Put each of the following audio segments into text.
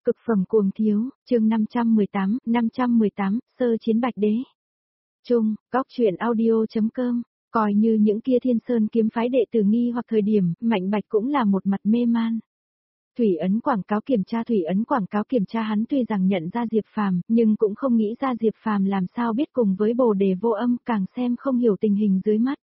Cực phẩm cuồng thiếu, chương 518, sơ chiến bạch đế. Chung, góc truyện audio.com, coi như những kia Thiên Sơn kiếm phái đệ tử nghi hoặc thời điểm, Mạnh Bạch cũng là một mặt mê man. Thủy ấn quảng cáo kiểm tra hắn tuy rằng nhận ra Diệp Phàm, nhưng cũng không nghĩ ra Diệp Phàm làm sao biết cùng với Bồ Đề Vô Âm, càng xem không hiểu tình hình dưới mắt.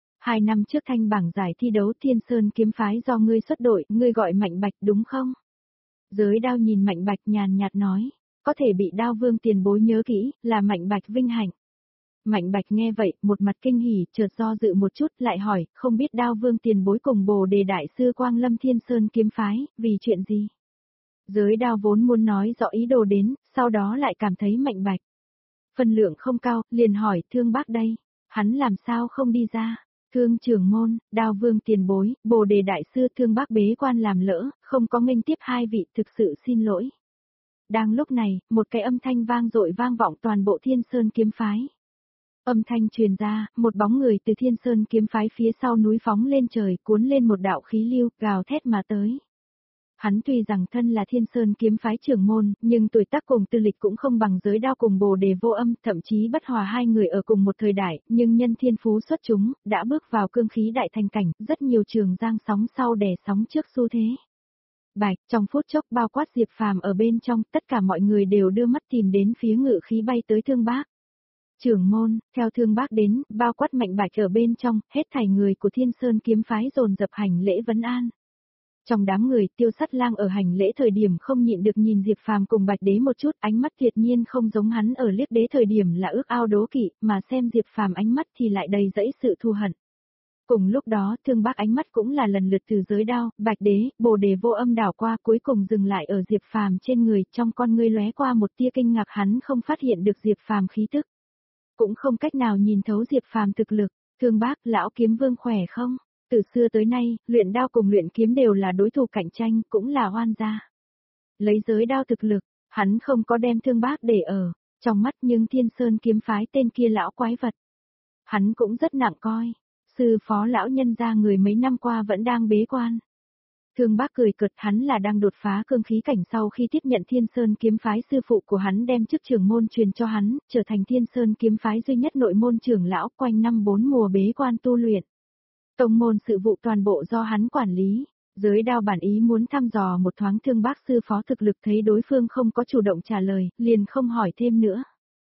2 năm trước thanh bảng giải thi đấu Thiên Sơn kiếm phái do ngươi xuất đội, ngươi gọi Mạnh Bạch đúng không? Giới Đao nhìn Mạnh Bạch nhàn nhạt nói, có thể bị Đao Vương tiền bối nhớ kỹ, là Mạnh Bạch vinh hạnh. Mạnh Bạch nghe vậy, một mặt kinh hỉ, chợt do dự một chút, lại hỏi, không biết Đao Vương tiền bối cùng Bồ Đề đại sư Quang Lâm Thiên Sơn kiếm phái, vì chuyện gì? Giới Đao vốn muốn nói rõ ý đồ đến, sau đó lại cảm thấy Mạnh Bạch phần lượng không cao, liền hỏi, Thương Bác đây, hắn làm sao không đi ra? Thương trưởng môn, Đao Vương tiền bối, Bồ Đề đại sư Thương Bác bế quan làm lỡ, không có nghênh tiếp hai vị, thực sự xin lỗi. Đang lúc này, một cái âm thanh vang dội vang vọng toàn bộ Thiên Sơn kiếm phái. Âm thanh truyền ra, một bóng người từ Thiên Sơn kiếm phái phía sau núi phóng lên trời, cuốn lên một đạo khí lưu, gào thét mà tới. Hắn tuy rằng thân là Thiên Sơn kiếm phái trưởng môn, nhưng tuổi tác cùng tư lịch cũng không bằng Giới Đao cùng Bồ Đề Vô Âm, thậm chí bất hòa hai người ở cùng một thời đại, nhưng nhân thiên phú xuất chúng, đã bước vào cương khí đại thành cảnh, rất nhiều trường giang sóng sau đè sóng trước xu thế. Bạch, trong phút chốc bao quát Diệp Phàm ở bên trong, tất cả mọi người đều đưa mắt tìm đến phía ngự khí bay tới Thương Bác. Trưởng môn, theo Thương Bác đến, bao quát Mạnh Bạch ở bên trong, hết thảy người của Thiên Sơn kiếm phái dồn dập hành lễ vấn an. Trong đám người, Tiêu Sắt Lang ở hành lễ thời điểm không nhịn được nhìn Diệp Phàm cùng Bạch Đế một chút, ánh mắt tuyệt nhiên không giống hắn ở Liếc Đế thời điểm là ước ao đố kỵ, mà xem Diệp Phàm ánh mắt thì lại đầy dẫy sự thù hận. Cùng lúc đó, Thương Bác ánh mắt cũng là lần lượt từ Giới Đao, Bạch Đế, Bồ Đề Vô Âm đảo qua, cuối cùng dừng lại ở Diệp Phàm trên người, trong con ngươi lóe qua một tia kinh ngạc, hắn không phát hiện được Diệp Phàm khí tức, cũng không cách nào nhìn thấu Diệp Phàm thực lực. Thương Bác, lão kiếm vương khỏe không? Từ xưa tới nay, luyện đao cùng luyện kiếm đều là đối thủ cạnh tranh, cũng là oan gia. Lấy Giới Đao thực lực, hắn không có đem Thương Bác để ở trong mắt, nhưng Thiên Sơn kiếm phái tên kia lão quái vật, hắn cũng rất nặng coi. Sư phó lão nhân gia người mấy năm qua vẫn đang bế quan. Thương Bác cười cợt, hắn là đang đột phá cương khí cảnh sau khi tiếp nhận Thiên Sơn kiếm phái, sư phụ của hắn đem chức trưởng môn truyền cho hắn, trở thành Thiên Sơn kiếm phái duy nhất nội môn trưởng lão, quanh năm 4 mùa bế quan tu luyện. Tông môn sự vụ toàn bộ do hắn quản lý. Giới Đao bản ý muốn thăm dò một thoáng Thương Bác sư phó thực lực, thấy đối phương không có chủ động trả lời, liền không hỏi thêm nữa.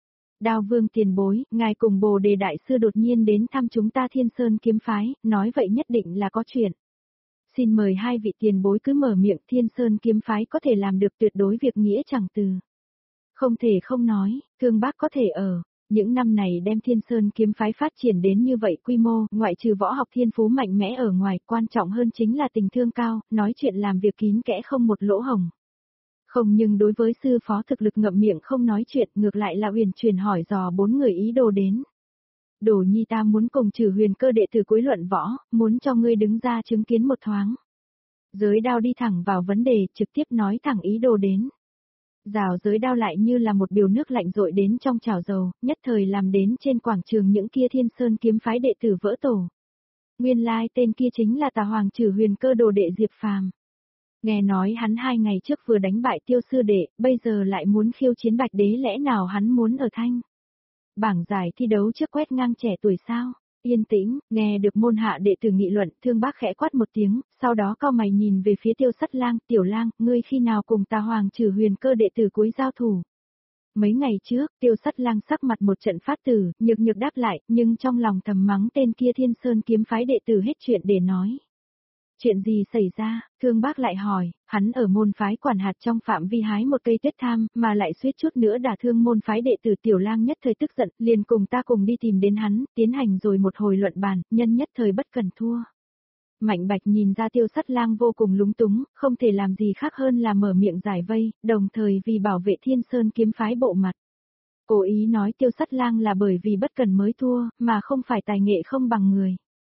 Đao Vương tiền bối, ngài cùng Bồ Đề đại sư đột nhiên đến thăm chúng ta Thiên Sơn kiếm phái, nói vậy nhất định là có chuyện. Xin mời hai vị tiền bối cứ mở miệng, Thiên Sơn kiếm phái có thể làm được tuyệt đối việc nghĩa chẳng từ. Không thể không nói, Thương Bác có thể ở những năm này đem Thiên Sơn kiếm phái phát triển đến như vậy quy mô, ngoại trừ võ học thiên phú mạnh mẽ ở ngoài, quan trọng hơn chính là tình thương cao, nói chuyện làm việc kín kẽ không một lỗ hổng. Không, nhưng đối với sư phó thực lực ngậm miệng không nói chuyện, ngược lại là huyền truyền hỏi dò 4 người ý đồ đến. Đồ nhi ta muốn cùng Trừ Huyền Cơ đệ tử cuối luận võ, muốn cho ngươi đứng ra chứng kiến một thoáng. Giới Đao đi thẳng vào vấn đề, trực tiếp nói thẳng ý đồ đến. Rào Giới Đao lại như là một biều nước lạnh dội đến trong chảo dầu, nhất thời làm đến trên quảng trường những kia Thiên Sơn kiếm phái đệ tử vỡ tổ. Nguyên lai tên kia chính là Tà Hoàng Trừ Huyền Cơ đồ đệ Diệp Phàm. Nghe nói hắn 2 ngày trước vừa đánh bại Tiêu sư đệ, bây giờ lại muốn khiêu chiến Bạch Đế, lẽ nào hắn muốn ở thanh bảng giải thi đấu trước quét ngang trẻ tuổi sao? Yên tĩnh, nghe được môn hạ đệ tử nghị luận, Thương Bác khẽ quát một tiếng, sau đó cau mày nhìn về phía Tiêu Sắt Lang, Tiểu Lang, ngươi khi nào cùng Tà Hoàng Trừ Huyền Cơ đệ tử cuối giao thủ? Mấy ngày trước, Tiêu Sắt Lang sắc mặt một trận phát tử, nhược nhược đáp lại, nhưng trong lòng thầm mắng tên kia Thiên Sơn kiếm phái đệ tử hết chuyện để nói. Chuyện gì xảy ra? Thương Bác lại hỏi, hắn ở môn phái quản hạt trong phạm vi hái một cây tuyết tham, mà lại suýt chút nữa đả thương môn phái đệ tử. Tiểu Lang nhất thời tức giận, liền cùng ta cùng đi tìm đến hắn, tiến hành rồi một hồi luận bàn, nhân nhất thời bất cần thua. Mạnh Bạch nhìn ra Tiêu Sắt Lang vô cùng lúng túng, không thể làm gì khác hơn là mở miệng giải vây, đồng thời vì bảo vệ Thiên Sơn kiếm phái bộ mặt. Cố ý nói Tiêu Sắt Lang là bởi vì bất cần mới thua, mà không phải tài nghệ không bằng người.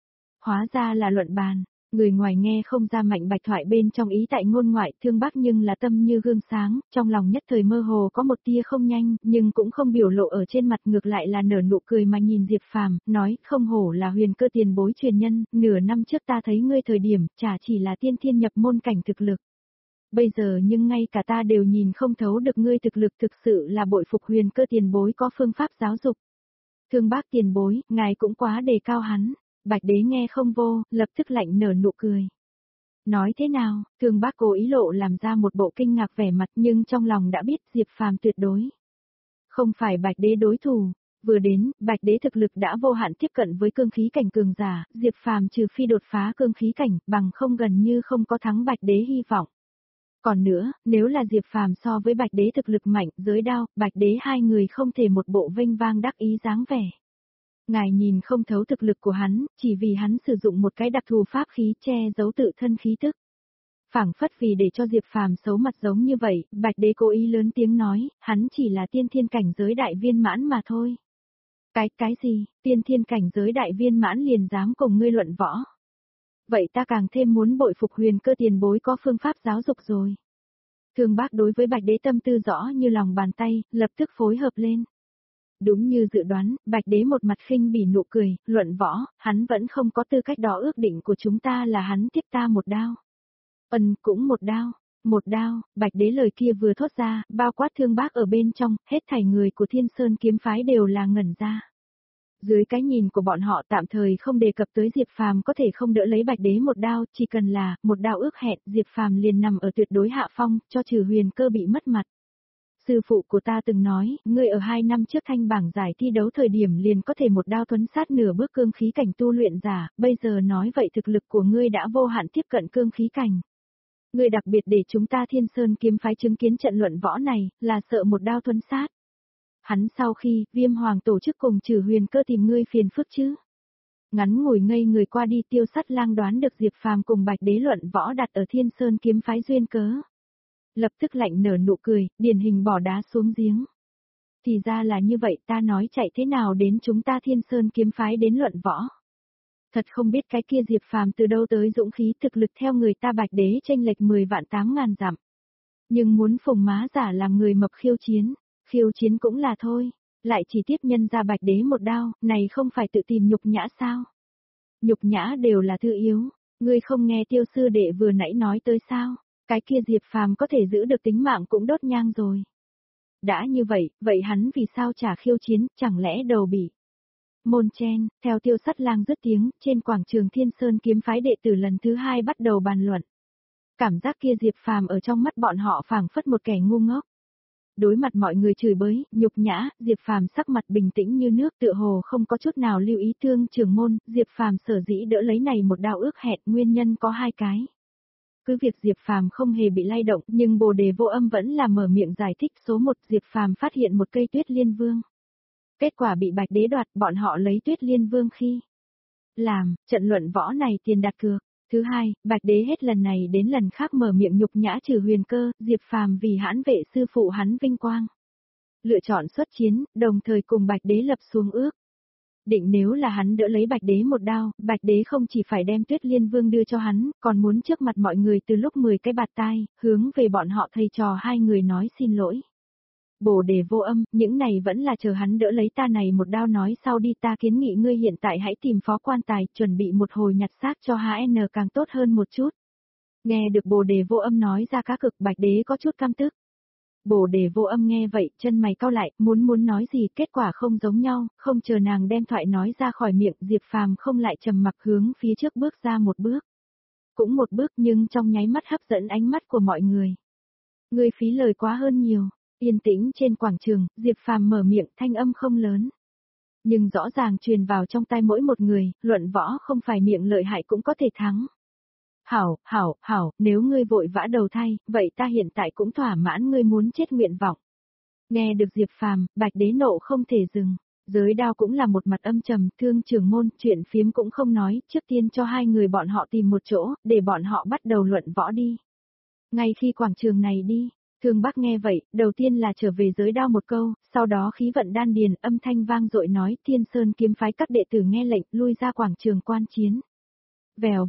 Hóa ra là luận bàn. Người ngoài nghe không ra Mạnh Bạch thoại bên trong ý tại ngôn ngoại, Thương Bác nhưng là tâm như gương sáng, trong lòng nhất thời mơ hồ có một tia không nhanh, nhưng cũng không biểu lộ ở trên mặt, ngược lại là nở nụ cười mà nhìn Diệp Phàm, nói, không hổ là Huyền Cơ tiền bối truyền nhân, nửa năm trước ta thấy ngươi thời điểm, chả chỉ là tiên thiên nhập môn cảnh thực lực. Bây giờ nhưng ngay cả ta đều nhìn không thấu được ngươi thực lực, thực sự là bội phục Huyền Cơ tiền bối có phương pháp giáo dục. Thương Bác tiền bối, ngài cũng quá đề cao hắn. Bạch đế nghe không vô, lập tức lạnh nở nụ cười. Nói thế nào, Thương Bác cố ý lộ làm ra một bộ kinh ngạc vẻ mặt, nhưng trong lòng đã biết Diệp Phàm tuyệt đối không phải Bạch đế đối thủ. Vừa đến, Bạch đế thực lực đã vô hạn tiếp cận với cương khí cảnh cường giả, Diệp Phàm trừ phi đột phá cương khí cảnh, bằng không gần như không có thắng Bạch đế hy vọng. Còn nữa, nếu là Diệp Phàm so với Bạch đế thực lực mạnh, giới đao, Bạch đế hai người không thể một bộ vênh vang đắc ý dáng vẻ. Ngài nhìn không thấu thực lực của hắn, chỉ vì hắn sử dụng một cái đặc thù pháp khí che giấu tự thân khí tức. Phảng phất vì để cho Diệp Phàm xấu mặt giống như vậy, Bạch đế cố ý lớn tiếng nói, hắn chỉ là tiên thiên cảnh giới đại viên mãn mà thôi. Cái gì, tiên thiên cảnh giới đại viên mãn liền dám cùng ngươi luận võ. Vậy ta càng thêm muốn bội phục Huyền Cơ tiền bối có phương pháp giáo dục rồi. Thương Bác đối với Bạch đế tâm tư rõ như lòng bàn tay, lập tức phối hợp lên. Đúng như dự đoán, Bạch đế một mặt khinh bỉ nụ cười, luận võ, hắn vẫn không có tư cách đó, ước định của chúng ta là hắn tiếp ta một đao. Cũng một đao, Bạch đế lời kia vừa thốt ra, bao quát Thương Bác ở bên trong, hết thảy người của Thiên Sơn kiếm phái đều là ngẩn ra. Dưới cái nhìn của bọn họ tạm thời không đề cập tới Diệp Phàm có thể không đỡ lấy Bạch đế một đao, chỉ cần là một đao ước hẹn, Diệp Phàm liền nằm ở tuyệt đối hạ phong, cho trừ Huyền Cơ bị mất mặt. Sư phụ của ta từng nói, ngươi ở 2 năm trước thanh bảng giải thi đấu thời điểm liền có thể một đao thuấn sát nửa bước cương khí cảnh tu luyện giả, bây giờ nói vậy thực lực của ngươi đã vô hạn tiếp cận cương khí cảnh. Ngươi đặc biệt để chúng ta Thiên Sơn kiếm phái chứng kiến trận luận võ này, là sợ một đao thuấn sát. Hắn sau khi, Viêm Hoàng tổ chức cùng trừ Huyền Cơ tìm ngươi phiền phức chứ. Ngắn ngủi ngây người qua đi, Tiêu Sắt Lang đoán được Diệp Phàm cùng Bạch đế luận võ đặt ở Thiên Sơn kiếm phái duyên cớ. Lập tức lạnh nở nụ cười, điển hình bỏ đá xuống giếng. Thì ra là như vậy, ta nói chạy thế nào đến chúng ta Thiên Sơn kiếm phái đến luận võ. Thật không biết cái kia Diệp Phàm từ đâu tới dũng khí thực lực theo người ta Bạch đế chênh lệch 10 vạn 8 ngàn dặm. Nhưng muốn phùng má giả làm người mập khiêu chiến cũng là thôi, lại chỉ tiếp nhân ra Bạch đế một đao, này không phải tự tìm nhục nhã sao? Nhục nhã đều là thứ yếu, ngươi không nghe Tiêu sư đệ vừa nãy nói tới sao? Cái kia Diệp Phàm có thể giữ được tính mạng cũng đốt nhang rồi. Đã như vậy, vậy hắn vì sao chả khiêu chiến, chẳng lẽ đầu bị môn chen, theo Tiêu Sắt Lang dứt tiếng, trên quảng trường Thiên Sơn kiếm phái đệ tử lần thứ 2 bắt đầu bàn luận. Cảm giác kia Diệp Phàm ở trong mắt bọn họ phảng phất một kẻ ngu ngốc. Đối mặt mọi người chửi bới, nhục nhã, Diệp Phàm sắc mặt bình tĩnh như nước, tựa hồ không có chút nào lưu ý Thương trưởng môn, Diệp Phàm sở dĩ đỡ lấy này một đao ước hẹn, nguyên nhân có 2 cái. Cứ việc Diệp Phàm không hề bị lay động, nhưng Bồ Đề Vô Âm vẫn là mở miệng giải thích. Số 1, Diệp Phàm phát hiện một cây Tuyết Liên Vương. Kết quả bị Bạch đế đoạt, bọn họ lấy Tuyết Liên Vương khi làm trận luận võ này tiền đặt cược. Thứ 2, Bạch đế hết lần này đến lần khác mở miệng nhục nhã trừ Huyền Cơ, Diệp Phàm vì hãn vệ sư phụ hắn vinh quang, lựa chọn xuất chiến, đồng thời cùng Bạch đế lập xuống ước. Định nếu là hắn đỡ lấy Bạch đế một đao, Bạch đế không chỉ phải đem Tuyết Liên Vương đưa cho hắn, còn muốn trước mặt mọi người từ lúc 10 cái bạt tai, hướng về bọn họ thầy trò 2 người nói xin lỗi. Bồ Đề Vô Âm, những này vẫn là chờ hắn đỡ lấy ta này một đao nói sau đi, ta kiến nghị ngươi hiện tại hãy tìm phó quan tài, chuẩn bị một hồi nhặt xác cho HN càng tốt hơn một chút. Nghe được Bồ Đề Vô Âm nói ra cá cực, Bạch đế có chút căm tức. Bồ Đề Vô Âm nghe vậy, chân mày cau lại, muốn nói gì, kết quả không giống nhau, không chờ nàng đem thoại nói ra khỏi miệng, Diệp Phàm không lại trầm mặc hướng phía trước bước ra một bước. Cũng một bước nhưng trong nháy mắt hấp dẫn ánh mắt của mọi người. Ngươi phí lời quá hơn nhiều. Yên tĩnh trên quảng trường, Diệp Phàm mở miệng, thanh âm không lớn. Nhưng rõ ràng truyền vào trong tai mỗi một người, luận võ không phải miệng lợi hại cũng có thể thắng. Hảo, nếu ngươi vội vã đầu thai, vậy ta hiện tại cũng thỏa mãn ngươi muốn chết nguyện vọng. Nghe được Diệp Phàm, Bạch đế nộ không thể dừng. Giới đao cũng là một mặt âm trầm, Thương trưởng môn, chuyện phiếm cũng không nói, trước tiên cho 2 người bọn họ tìm một chỗ, để bọn họ bắt đầu luận võ đi. Ngay khi quảng trường này đi, Thương Bác nghe vậy, đầu tiên là trở về giới đao một câu, sau đó khí vận đan điền, âm thanh vang dội nói, Thiên Sơn kiếm phái các đệ tử nghe lệnh, lui ra quảng trường quan chiến. Vèo.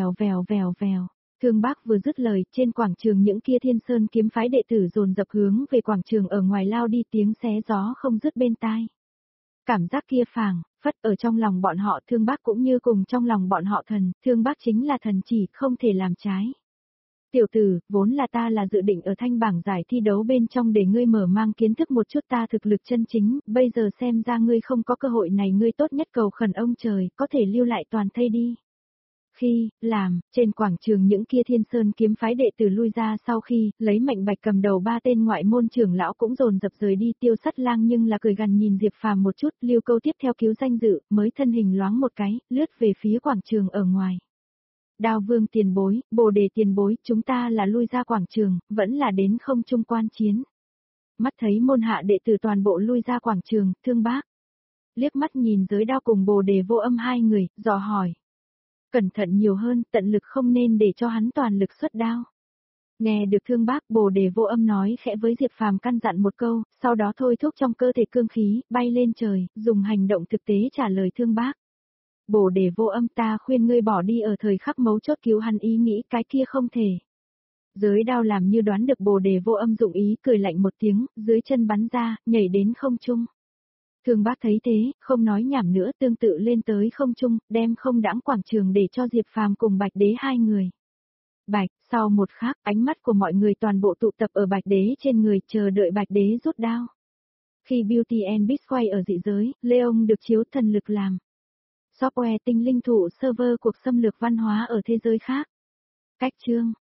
Thương Bác vừa dứt lời, trên quảng trường những kia Thiên Sơn kiếm phái đệ tử dồn dập hướng về quảng trường ở ngoài lao đi, tiếng xé gió không dứt bên tai. Cảm giác kia phảng phất ở trong lòng bọn họ, Thương Bác cũng như cùng trong lòng bọn họ thần, Thương Bác chính là thần chỉ, không thể làm trái. Tiểu tử, vốn là ta là dự định ở thanh bảng giải thi đấu bên trong để ngươi mở mang kiến thức một chút ta thực lực chân chính, bây giờ xem ra ngươi không có cơ hội này, ngươi tốt nhất cầu khẩn ông trời, có thể lưu lại toàn thây đi. Khi, làm, trên quảng trường những kia Thiên Sơn kiếm phái đệ tử lui ra sau khi, lấy Mạnh Bạch cầm đầu 3 tên ngoại môn trưởng lão cũng dồn dập rời đi. Tiêu Sắt Lang nhưng là cười gằn nhìn Diệp Phàm một chút, Lưu Câu tiếp theo cứu danh dự, mới thân hình loáng một cái, lướt về phía quảng trường ở ngoài. Đao Vương tiền bối, Bồ Đề tiền bối, chúng ta là lui ra quảng trường, vẫn là đến không trung quan chiến. Mắt thấy môn hạ đệ tử toàn bộ lui ra quảng trường, Thương Bác liếc mắt nhìn Giới Đao cùng Bồ Đề Vô Âm hai người, dò hỏi. Cẩn thận nhiều hơn, tận lực không nên để cho hắn toàn lực xuất đao. Nghe được Thương Bác, Bồ Đề Vô Âm nói khẽ với Diệp Phàm căn dặn một câu, sau đó thôi thúc trong cơ thể cương khí, bay lên trời, dùng hành động thực tế trả lời Thương Bác. Bồ Đề Vô Âm, ta khuyên ngươi bỏ đi ở thời khắc mấu chốt cứu hắn, ý nghĩ cái kia không thể. Giới Đao làm như đoán được Bồ Đề Vô Âm dụng ý, cười lạnh một tiếng, dưới chân bắn ra, nhảy đến không trung. Thương Bác thấy thế, không nói nhảm nữa, tương tự lên tới không trung, đem không đãng quảng trường để cho Diệp Phàm cùng Bạch Đế hai người. Bạch, sau một khắc, ánh mắt của mọi người toàn bộ tụ tập ở Bạch Đế trên người, chờ đợi Bạch Đế rút đao. Khi Beauty and Beast quay ở dị giới, Leon được chiếu thần lực làm software tinh linh thụ server cuộc xâm lược văn hóa ở thế giới khác. Cách chương